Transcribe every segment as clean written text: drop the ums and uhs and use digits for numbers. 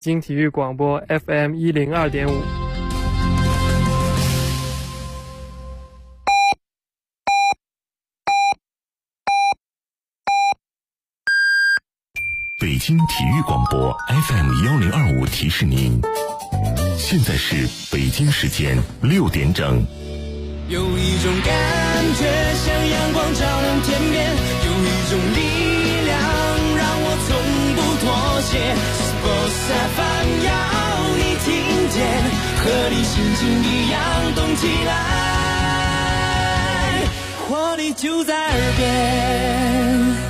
京体育广播 FM102.5。 北京体育广播 FM1025提示您，现在是北京时间6点整。 有一种感觉像阳光照亮天边，有一种力量让我从不妥协。Sports FM 要你听见，和你心情一样动起来，活力就在耳边。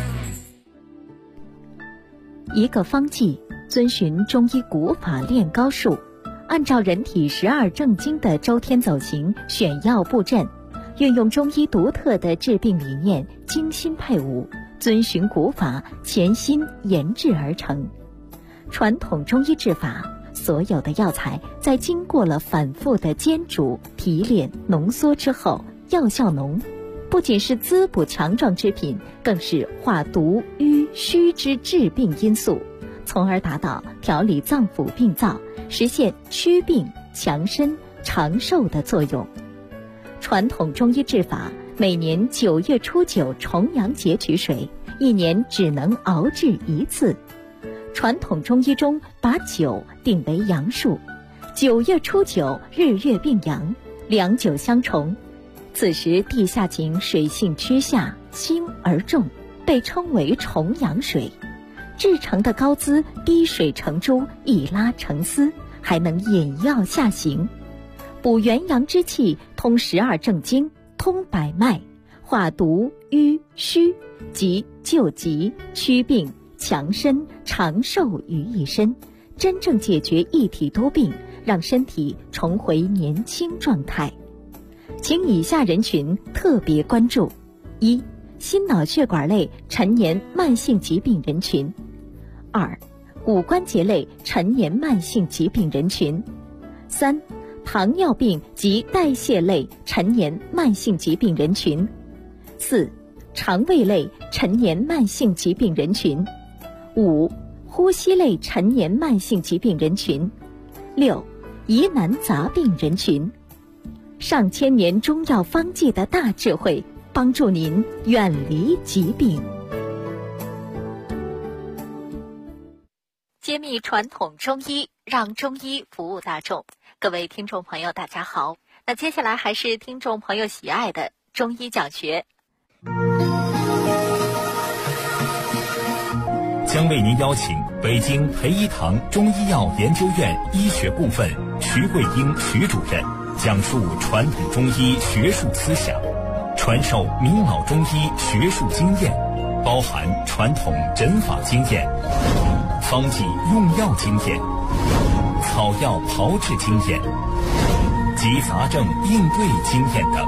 一个方剂，遵循中医古法练高术，按照人体12正经的周天走形选药布阵，运用中医独特的治病理念，精心配伍，遵循古法，潜心研制而成。传统中医治法，所有的药材在经过了反复的煎煮、提炼、浓缩之后，药效浓，不仅是滋补强壮之品，更是化毒瘀虚之治病因素，从而达到调理脏腑病灶，实现祛病强身长寿的作用。传统中医治法，每年9月初9重阳节取水，一年只能熬制一次。传统中医中把9定为阳数，9月初9日月并阳，两9相重，此时地下井水性趋下，轻而重，被称为重阳水。制成的膏滋滴水成珠，一拉成丝，还能引药下行，补元阳之气，通12正经，通百脉，化毒瘀虚，即救急祛病强身长寿于一身，真正解决一体多病，让身体重回年轻状态。请以下人群特别关注：一、心脑血管类陈年慢性疾病人群；二、骨关节类陈年慢性疾病人群；三、糖尿病及代谢类陈年慢性疾病人群；四、肠胃类陈年慢性疾病人群；五、呼吸类陈年慢性疾病人群；六、疑难杂病人群。上千年中药方剂的大智慧，帮助您远离疾病。揭秘传统中医，让中医服务大众。各位听众朋友大家好，那接下来还是听众朋友喜爱的中医讲学， 将为您邀请北京培一堂中医药研究院医学部分徐桂英徐主任讲述传统中医学术思想，传授名老中医学术经验，包含传统诊法经验、方剂用药经验、草药炮制经验及杂症应对经验等。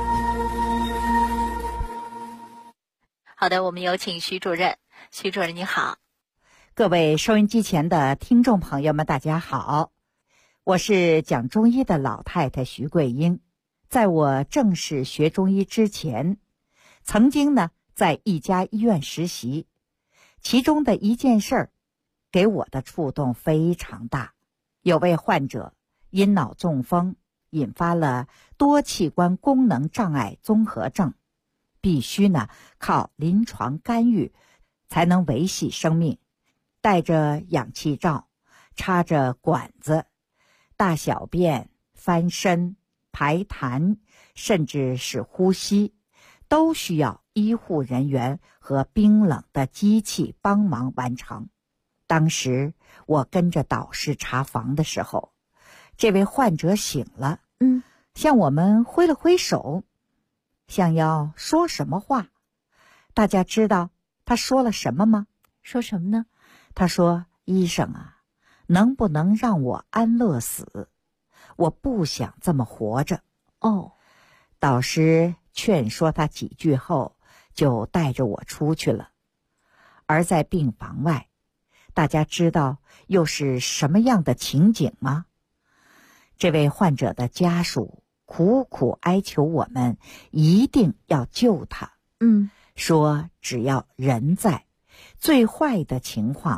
好的，我们有请徐主任。徐主任你好。 各位收音机前的听众朋友们大家好，我是讲中医的老太太徐桂英。在我正式学中医之前，曾经呢在一家医院实习，其中的一件事儿给我的触动非常大。有位患者因脑中风引发了多器官功能障碍综合症，必须呢靠临床干预才能维系生命，带着氧气罩，插着管子，大小便、翻身、排痰，甚至是呼吸，都需要医护人员和冰冷的机器帮忙完成。当时我跟着导师查房的时候，这位患者醒了，向我们挥了挥手，想要说什么话。大家知道他说了什么吗？ 说什么呢？ 他说：医生啊，能不能让我安乐死？我不想这么活着。 哦， 导师劝说他几句后，就带着我出去了。而在病房外，大家知道又是什么样的情景吗？这位患者的家属苦苦哀求我们一定要救他，说只要人在，最坏的情况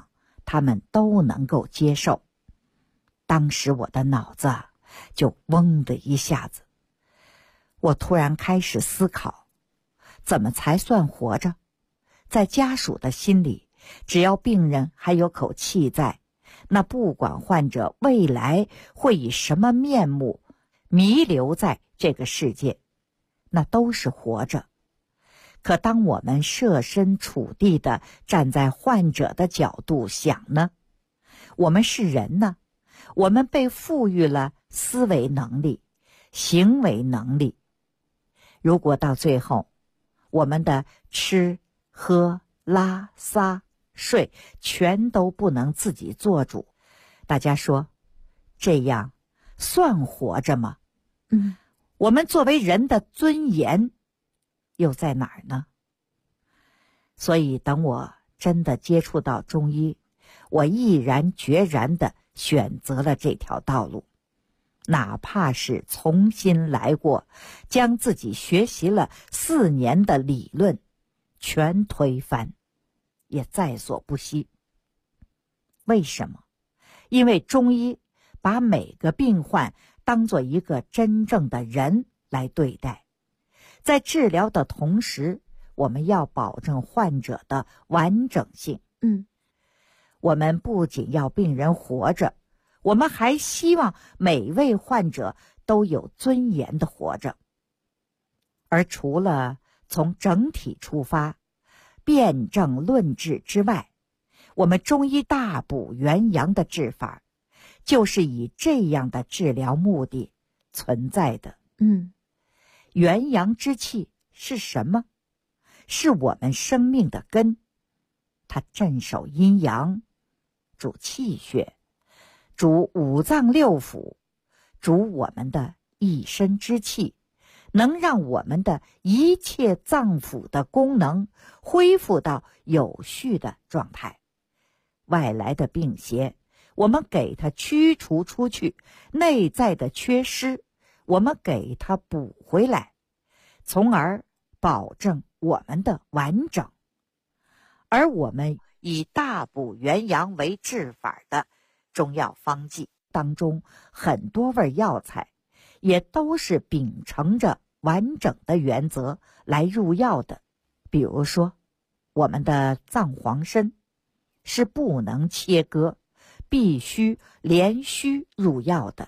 他们都能够接受。当时我的脑子就嗡的一下子，我突然开始思考，怎么才算活着？在家属的心里，只要病人还有口气在，那不管患者未来会以什么面目弥留在这个世界，那都是活着。可当我们设身处地地站在患者的角度想呢，我们是人呢，我们被赋予了思维能力、行为能力。如果到最后，我们的吃、喝、拉、撒、睡全都不能自己做主，大家说，这样算活着吗？我们作为人的尊严又在哪儿呢？所以等我真的接触到中医，我毅然决然地选择了这条道路，哪怕是重新来过，将自己学习了4年的理论全推翻，也在所不惜。为什么？因为中医把每个病患当作一个真正的人来对待，在治疗的同时，我们要保证患者的完整性。我们不仅要病人活着，我们还希望每位患者都有尊严地活着。而除了从整体出发，辨证论治之外，我们中医大补元阳的治法，就是以这样的治疗目的存在的。元阳之气是什么？是我们生命的根，它镇守阴阳，主气血，主五脏六腑，主我们的一身之气，能让我们的一切脏腑的功能恢复到有序的状态。外来的病邪，我们给它驱除出去，内在的缺失，我们给它补回来，从而保证我们的完整。而我们以大补元阳为治法的中药方剂当中，很多味药材也都是秉承着完整的原则来入药的。比如说，我们的藏黄参是不能切割，必须连须入药的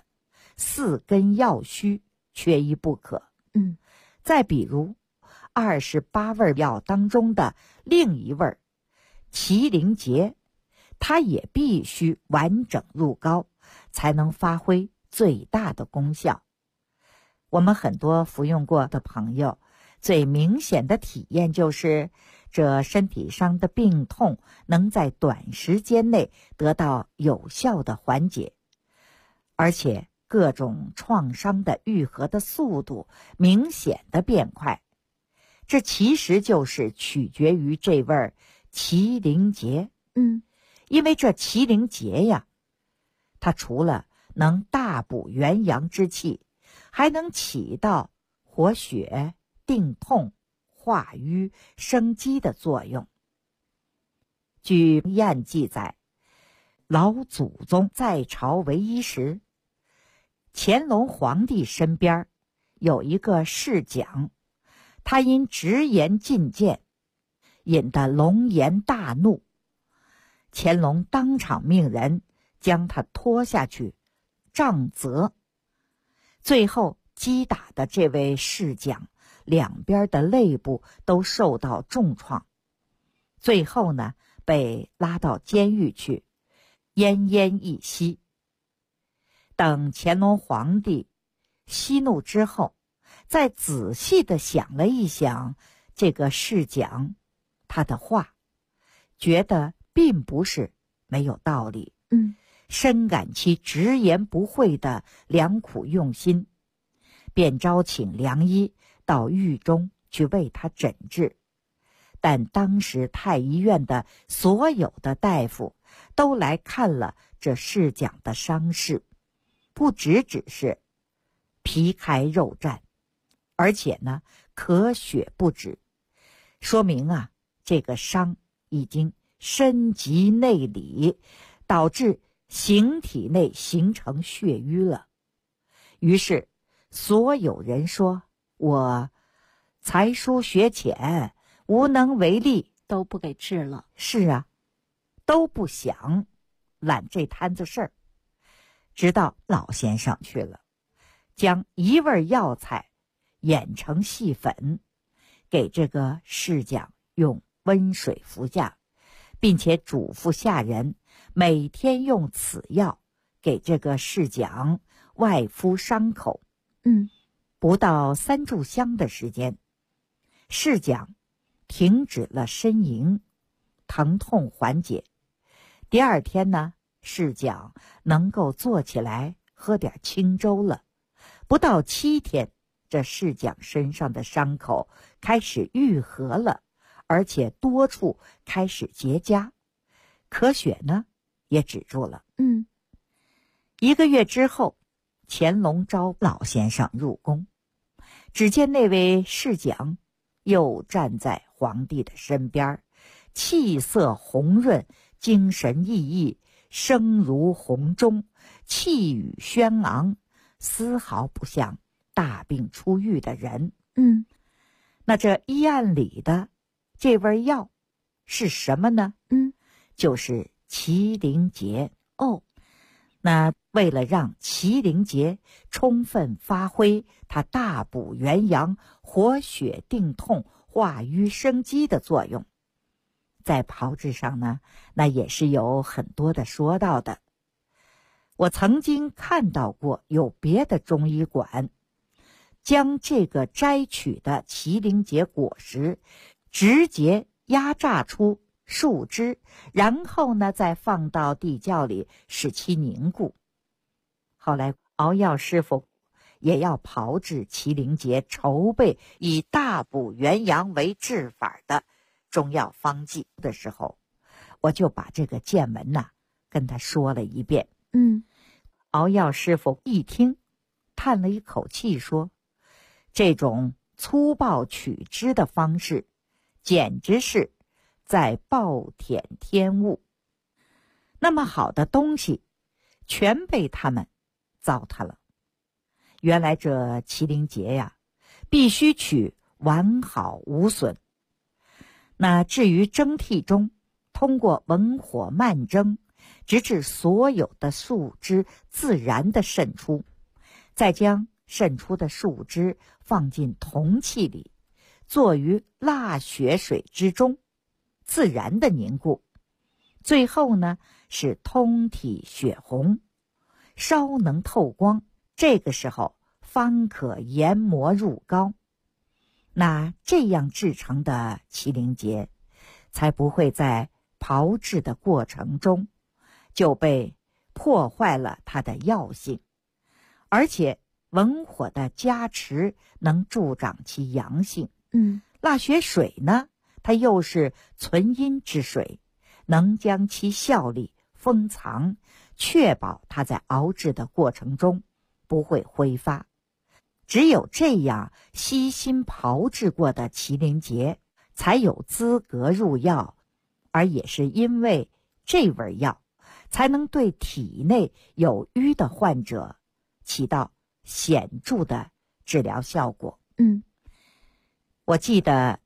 ，4根药须缺一不可。再比如28味药当中的另一味麒麟结，它也必须完整入膏，才能发挥最大的功效。我们很多服用过的朋友，最明显的体验就是这身体上的病痛能在短时间内得到有效的缓解，而且各种创伤的愈合的速度明显的变快。这其实就是取决于这味麒麟结。因为这麒麟结呀，它除了能大补元阳之气，还能起到活血、定痛、化瘀、生机的作用。据燕记载，老祖宗在朝为医时，乾隆皇帝身边有一个侍讲，他因直言进谏，引得龙颜大怒。乾隆当场命人将他拖下去杖责，最后击打的这位侍讲两边的肋部都受到重创，最后呢被拉到监狱去奄奄一息。等乾隆皇帝息怒之后，再仔细地想了一想这个侍讲他的话，觉得并不是没有道理，深感其直言不讳的良苦用心，便招请良医到狱中去为他诊治。但当时太医院的所有的大夫都来看了这侍讲的伤势，不只是皮开肉绽，而且呢咳血不止，说明这个伤已经深及内里，导致形体内形成血瘀了。于是所有人说我才疏学浅，无能为力， 都不给治了。 是啊，都不想揽这摊子事儿。直到老先生去了，将一味药材研成细粉，给这个侍讲用温水服下，并且嘱咐下人每天用此药给这个侍讲外敷伤口。不到3炷香的时间，侍讲停止了呻吟，疼痛缓解。第二天呢，侍讲能够坐起来喝点清粥了。不到7天，这侍讲身上的伤口开始愈合了，而且多处开始结痂，咳血呢也止住了。1个月之后，乾隆召老先生入宫，只见那位侍讲又站在皇帝的身边，气色红润，精神奕奕，声如洪钟，气宇轩昂，丝毫不像大病初愈的人。那这医案里的这味药是什么呢？就是麒麟结。那为了让麒麟结充分发挥它大补元阳、活血定痛、化瘀生机的作用，在炮制上呢，那也是有很多的说道的。我曾经看到过有别的中医馆将这个摘取的麒麟结果实直接压榨出树枝，然后呢再放到地窖里使其凝固。后来熬药师傅也要炮制麒麟结，筹备以大补元阳为治法的中药方剂的时候，我就把这个见闻跟他说了一遍。熬药师傅一听，叹了一口气说，这种粗暴取之的方式简直是在暴殄天物，那么好的东西全被他们糟蹋了。原来这麒麟结呀，必须取完好无损。那至于蒸屉中，通过文火慢蒸，直至所有的树枝自然的渗出，再将渗出的树枝放进铜器里，坐于蜡血水之中，自然的凝固。最后呢，是通体血红，稍能透光，这个时候方可研磨入膏。那这样制成的麒麟结才不会在炮制的过程中就被破坏了它的药性，而且文火的加持能助长其阳性。蜡血水呢，它又是存阴之水，能将其效力封藏，确保它在熬制的过程中不会挥发。只有这样悉心炮制过的麒麟结才有资格入药，而也是因为这味药才能对体内有瘀的患者起到显著的治疗效果。我记得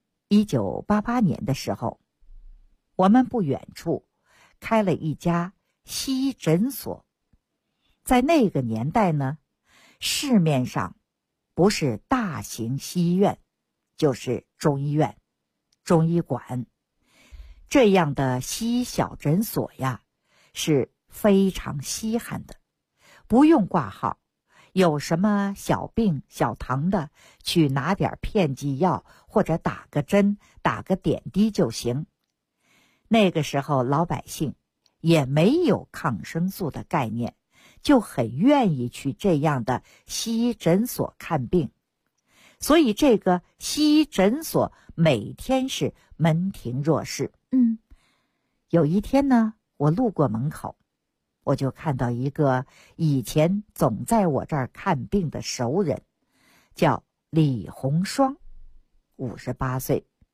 1988年的时候，我们不远处开了一家西医诊所。在那个年代呢，市面上不是大型西医院，就是中医院、中医馆。这样的西医小诊所呀，是非常稀罕的，不用挂号，有什么小病小疼的，去拿点片剂药或者打个针、打个点滴就行。那个时候老百姓也没有抗生素的概念，就很愿意去这样的西医诊所看病。所以这个西医诊所每天是门庭若市。有一天呢，我路过门口，我就看到一个以前总在我这儿看病的熟人，叫李红双，58岁。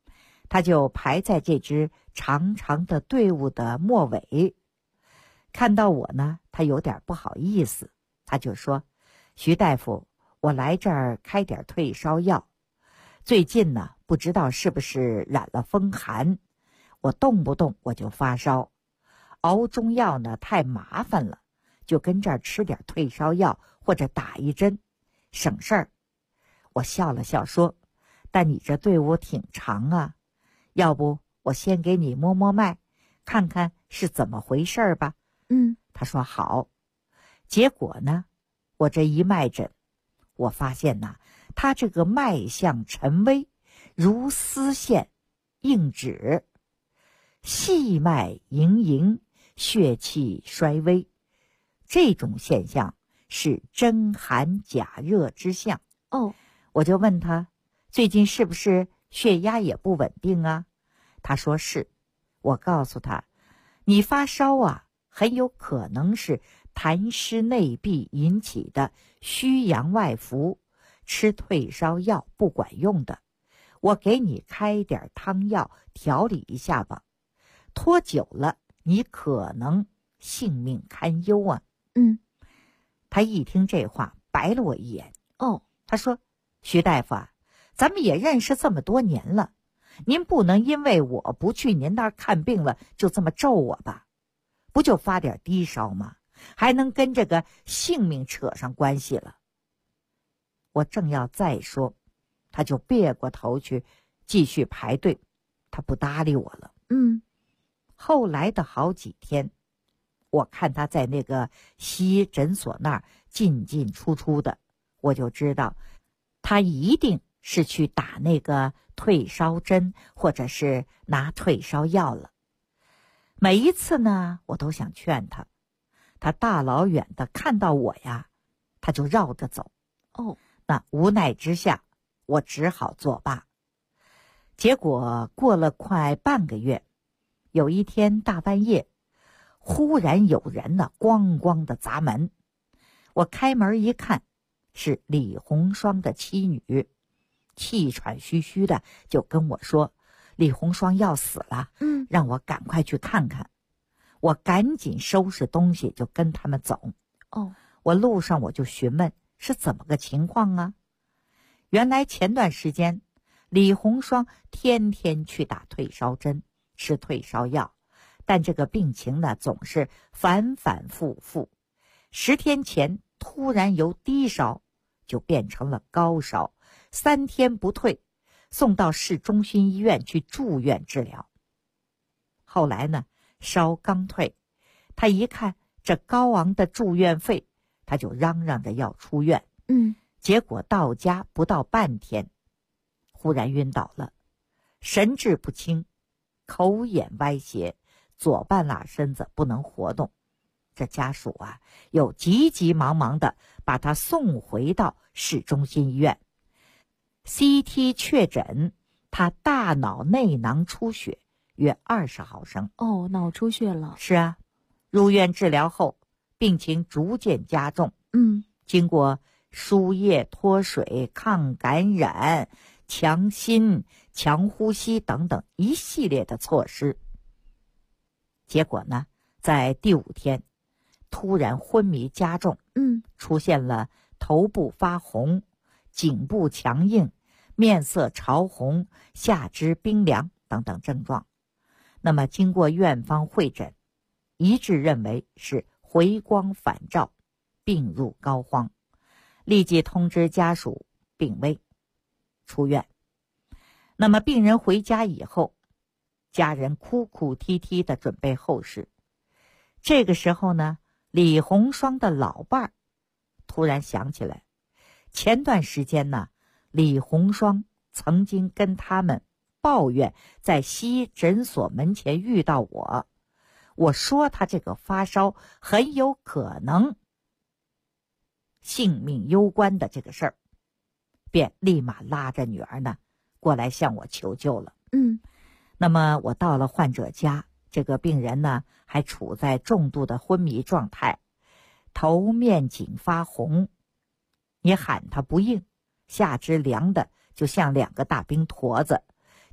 他就排在这支长长的队伍的末尾。看到我呢，他有点不好意思，他就说：“徐大夫，我来这儿开点退烧药。最近呢，不知道是不是染了风寒，我动不动我就发烧，熬中药呢太麻烦了，就跟这儿吃点退烧药或者打一针，省事儿。”我笑了笑说：“但你这队伍挺长啊，要不我先给你摸摸脉，看看是怎么回事吧。”他说好。结果呢，我这一脉诊，我发现呐，他这个脉象沉微，如丝线硬指，细脉盈盈，血气衰微，这种现象是真寒假热之象。我就问他，最近是不是血压也不稳定啊？他说是。我告诉他，你发烧啊，很有可能是痰湿内闭引起的虚阳外浮，吃退烧药不管用的，我给你开点汤药调理一下吧，拖久了你可能性命堪忧啊。他一听这话白了我一眼。他说：“徐大夫啊，咱们也认识这么多年了，您不能因为我不去您那儿看病了就这么咒我吧？不就发点低烧吗？还能跟这个性命扯上关系了？”我正要再说，他就别过头去继续排队，他不搭理我了。后来的好几天，我看他在那个西医诊所那儿进进出出的，我就知道他一定是去打那个退烧针，或者是拿退烧药了。每一次呢，我都想劝他，他大老远的看到我呀，他就绕着走。那无奈之下，我只好作罢。结果过了快半个月，有一天大半夜，忽然有人呢咣咣的砸门。我开门一看，是李红双的妻女，气喘吁吁的就跟我说李红双要死了，让我赶快去看看。我赶紧收拾东西就跟他们走。我路上我就询问是怎么个情况啊？原来前段时间李红双天天去打退烧针，吃退烧药，但这个病情呢总是反反复复。10天前突然由低烧就变成了高烧，3天不退，送到市中心医院去住院治疗。后来呢，烧刚退，他一看这高昂的住院费，他就嚷嚷着要出院。结果到家不到半天，忽然晕倒了，神志不清，口眼歪斜，左半拉身子不能活动。这家属啊，又急急忙忙的把他送回到市中心医院。CT 确诊他大脑内囊出血约20毫升。 脑出血了。 是啊，入院治疗后，病情逐渐加重。经过输液、脱水、抗感染、强心、强呼吸等等一系列的措施。结果呢，在第5天，突然昏迷加重，出现了头部发红、颈部强硬、面色潮红、下肢冰凉等等症状。那么经过院方会诊，一致认为是回光返照，病入膏肓，立即通知家属病危，出院。那么病人回家以后，家人哭哭啼啼的准备后事。这个时候呢，李红双的老伴儿突然想起来，前段时间呢，李红双曾经跟他们抱怨在西医诊所门前遇到我说他这个发烧很有可能性命攸关的这个事儿，便立马拉着女儿呢过来向我求救了。那么我到了患者家，这个病人呢还处在重度的昏迷状态，头面颈发红，你喊他不应，下肢凉的就像2个大冰坨子，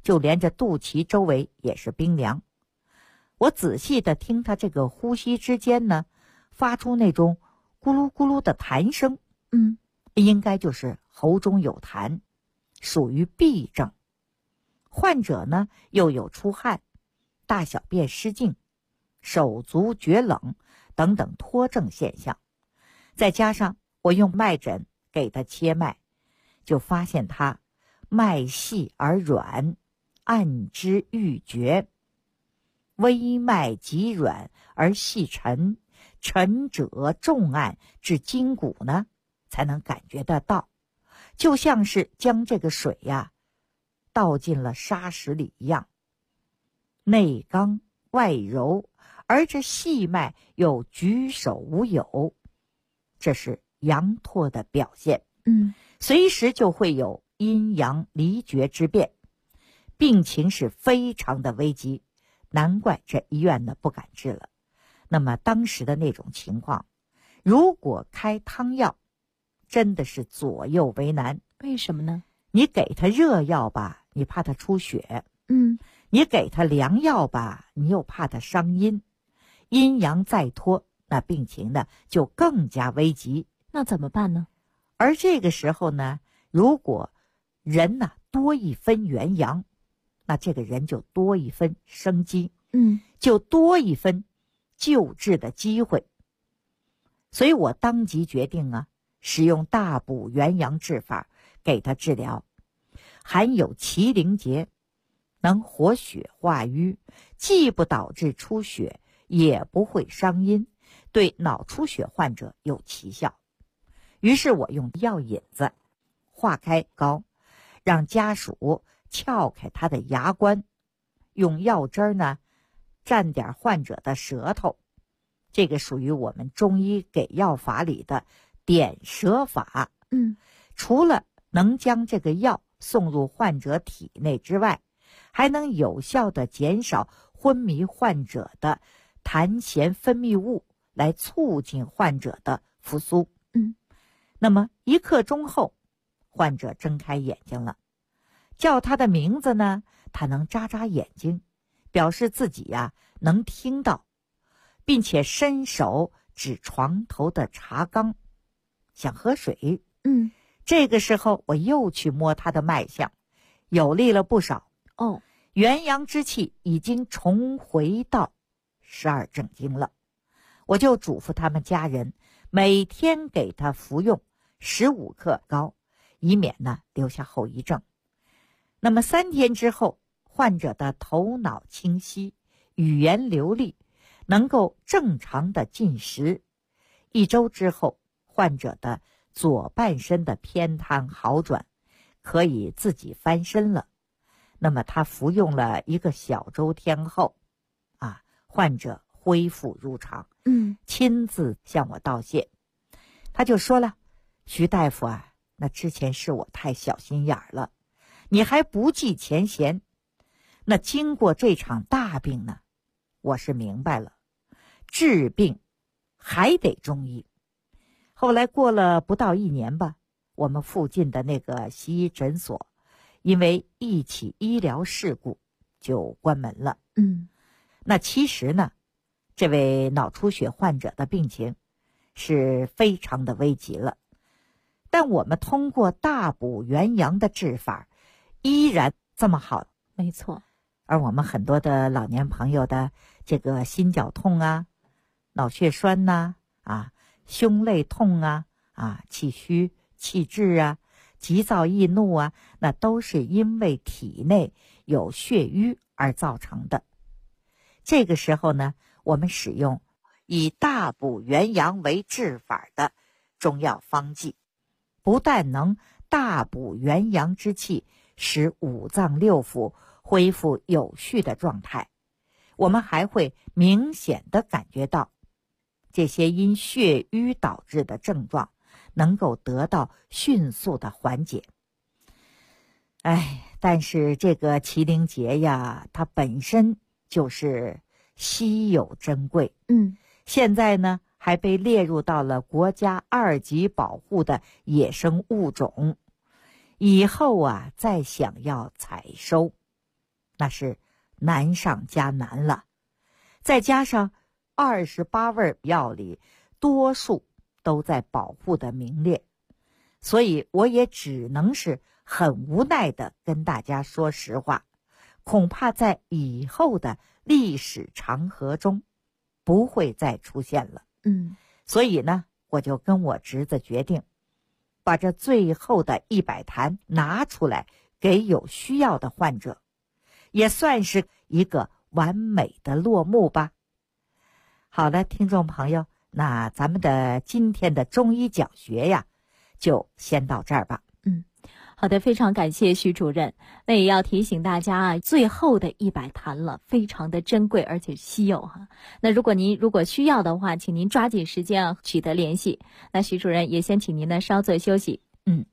就连着肚脐周围也是冰凉。我仔细地听他这个呼吸之间呢，发出那种咕噜咕噜的痰声，应该就是喉中有痰，属于痹症。患者呢又有出汗、大小便失禁、手足厥冷等等脱症现象，再加上我用脉诊给他切脉，就发现他脉细而软，按之欲绝，微脉极软而细沉，沉者重按至筋骨呢，才能感觉得到，就像是将这个水呀倒进了沙石里一样，内刚外柔，而这细脉又举手无有，这是阳脱的表现。随时就会有阴阳离绝之变，病情是非常的危急，难怪这医院呢不敢治了。那么当时的那种情况，如果开汤药，真的是左右为难。 为什么呢？ 你给他热药吧，你怕他出血；你给他凉药吧，你又怕他伤阴。阴阳再脱，那病情呢就更加危急。 那怎么办呢？ 而这个时候呢，如果人呢多一分元阳，那这个人就多一分生机，就多一分救治的机会。所以我当即决定啊，使用大补元阳治法给他治疗，含有麒麟结，能活血化瘀，既不导致出血，也不会伤阴，对脑出血患者有奇效。于是我用药引子化开膏，让家属撬开他的牙关，用药汁呢蘸点患者的舌头，这个属于我们中医给药法里的点舌法。除了能将这个药送入患者体内之外，还能有效地减少昏迷患者的痰涎分泌物，来促进患者的复苏。那么1刻钟后，患者睁开眼睛了，叫他的名字呢，他能眨眨眼睛，表示自己呀能听到，并且伸手指床头的茶缸，想喝水。这个时候我又去摸他的脉象，有力了不少。元阳之气已经重回到12正经了。我就嘱咐他们家人每天给他服用15克膏，以免呢留下后遗症。那么3天之后，患者的头脑清晰，语言流利，能够正常的进食。1周之后，患者的左半身的偏瘫好转，可以自己翻身了。那么他服用了1个小周天后，患者恢复如常，亲自向我道谢。他就说了，徐大夫啊，那之前是我太小心眼了，你还不计前嫌。那经过这场大病呢，我是明白了，治病还得中医。后来过了不到1年吧，我们附近的那个西医诊所因为一起医疗事故就关门了。那其实呢，这位脑出血患者的病情是非常的危急了，但我们通过大补元阳的治法依然这么好。 没错。 而我们很多的老年朋友的这个心绞痛啊、脑血栓呐、胸肋痛啊、气虚气滞啊、急躁易怒啊，那都是因为体内有血瘀而造成的。这个时候呢，我们使用以大补元阳为治法的中药方剂，不但能大补元阳之气，使五脏六腑恢复有序的状态，我们还会明显地感觉到这些因血瘀导致的症状能够得到迅速的缓解。但是这个麒麟结呀，它本身就是稀有珍贵，现在呢还被列入到了国家2级保护的野生物种，以后再想要采收那是难上加难了。再加上28味药里多数都在保护的名列，所以我也只能是很无奈的跟大家说实话，恐怕在以后的历史长河中不会再出现了。所以呢，我就跟我侄子决定，把这最后的100坛拿出来给有需要的患者，也算是一个完美的落幕吧。好了，听众朋友，那咱们的今天的中医讲学呀，就先到这儿吧。 好的，非常感谢徐主任。那也要提醒大家啊，最后的100坛了，非常的珍贵而且稀有哈。那如果您需要的话，请您抓紧时间啊取得联系。那徐主任也先请您呢稍作休息。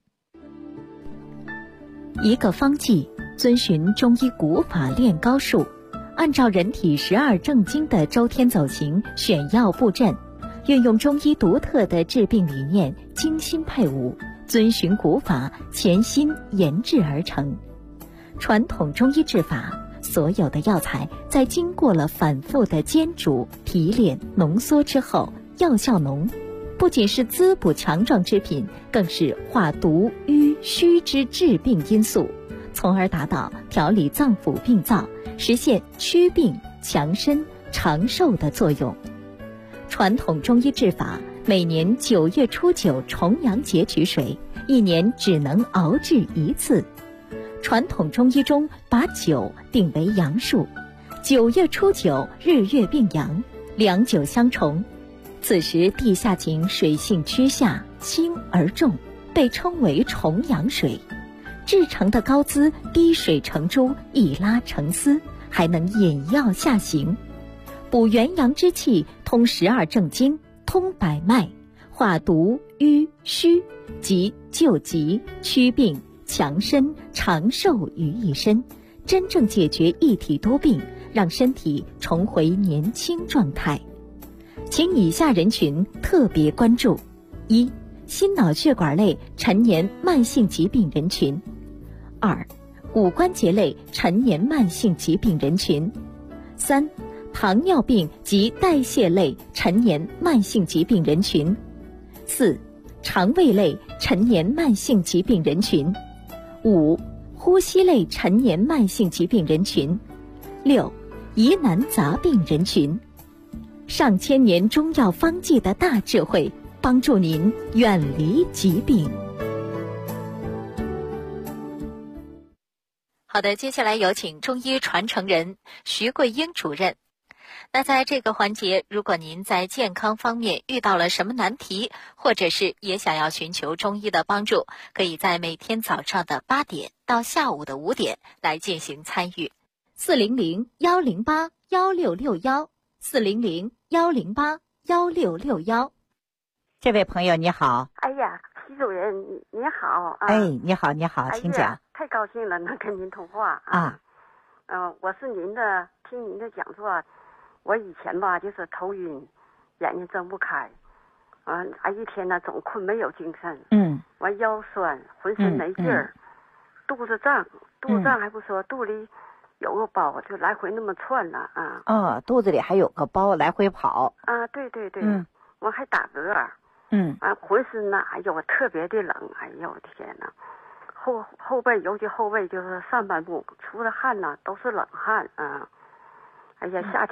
一个方剂，遵循中医古法练高术，按照人体12正经的周天走形选药布阵，运用中医独特的治病理念，精心配伍，遵循古法，潜心研制而成。传统中医治法，所有的药材在经过了反复的煎煮、提炼、浓缩之后，药效浓，不仅是滋补强壮之品，更是化毒瘀虚之治病因素，从而达到调理脏腑病灶，实现祛病强身长寿的作用。传统中医治法，每年9月初9重阳节取水，一年只能熬制一次。传统中医中把9定为阳数，9月初9日月并阳，良久相重。此时地下井水性趋下，轻而重，被称为重阳水。制成的膏滋滴水成珠，一拉成丝，还能引药下行，补元阳之气，通12正经，通百脉，化毒瘀虚，及救急祛病强身长寿于一身，真正解决一体多病，让身体重回年轻状态。请以下人群特别关注：一、心脑血管类陈年慢性疾病人群；二、骨关节类陈年慢性疾病人群；三、糖尿病及代谢类陈年慢性疾病人群；四、肠胃类陈年慢性疾病人群；五、呼吸类陈年慢性疾病人群；六、疑难杂病人群。上千年中药方剂的大智慧，帮助您远离疾病。好的，接下来有请中医传承人徐桂英主任。那在这个环节，如果您在健康方面遇到了什么难题，或者是也想要寻求中医的帮助，可以在每天早上的8点到下午的5点来进行参与。400-108-1661，400-108-1661。这位朋友你好。 哎呀，徐主任你好啊！ 哎，你好，请讲。 太高兴了，能跟您通话啊！我是听您的讲座，我以前吧就是头晕，眼睛睁不开，一天呢总困没有精神，完腰酸，浑身没劲儿，肚子胀还不说，肚里有个包，就来回那么窜了啊！ 肚子里还有个包，来回跑啊！对，我还打嗝，浑身呐，哎呦，特别的冷，哎呦我的天哪！后背，尤其后背就是上半部出的汗呐，都是冷汗啊！哎呀，夏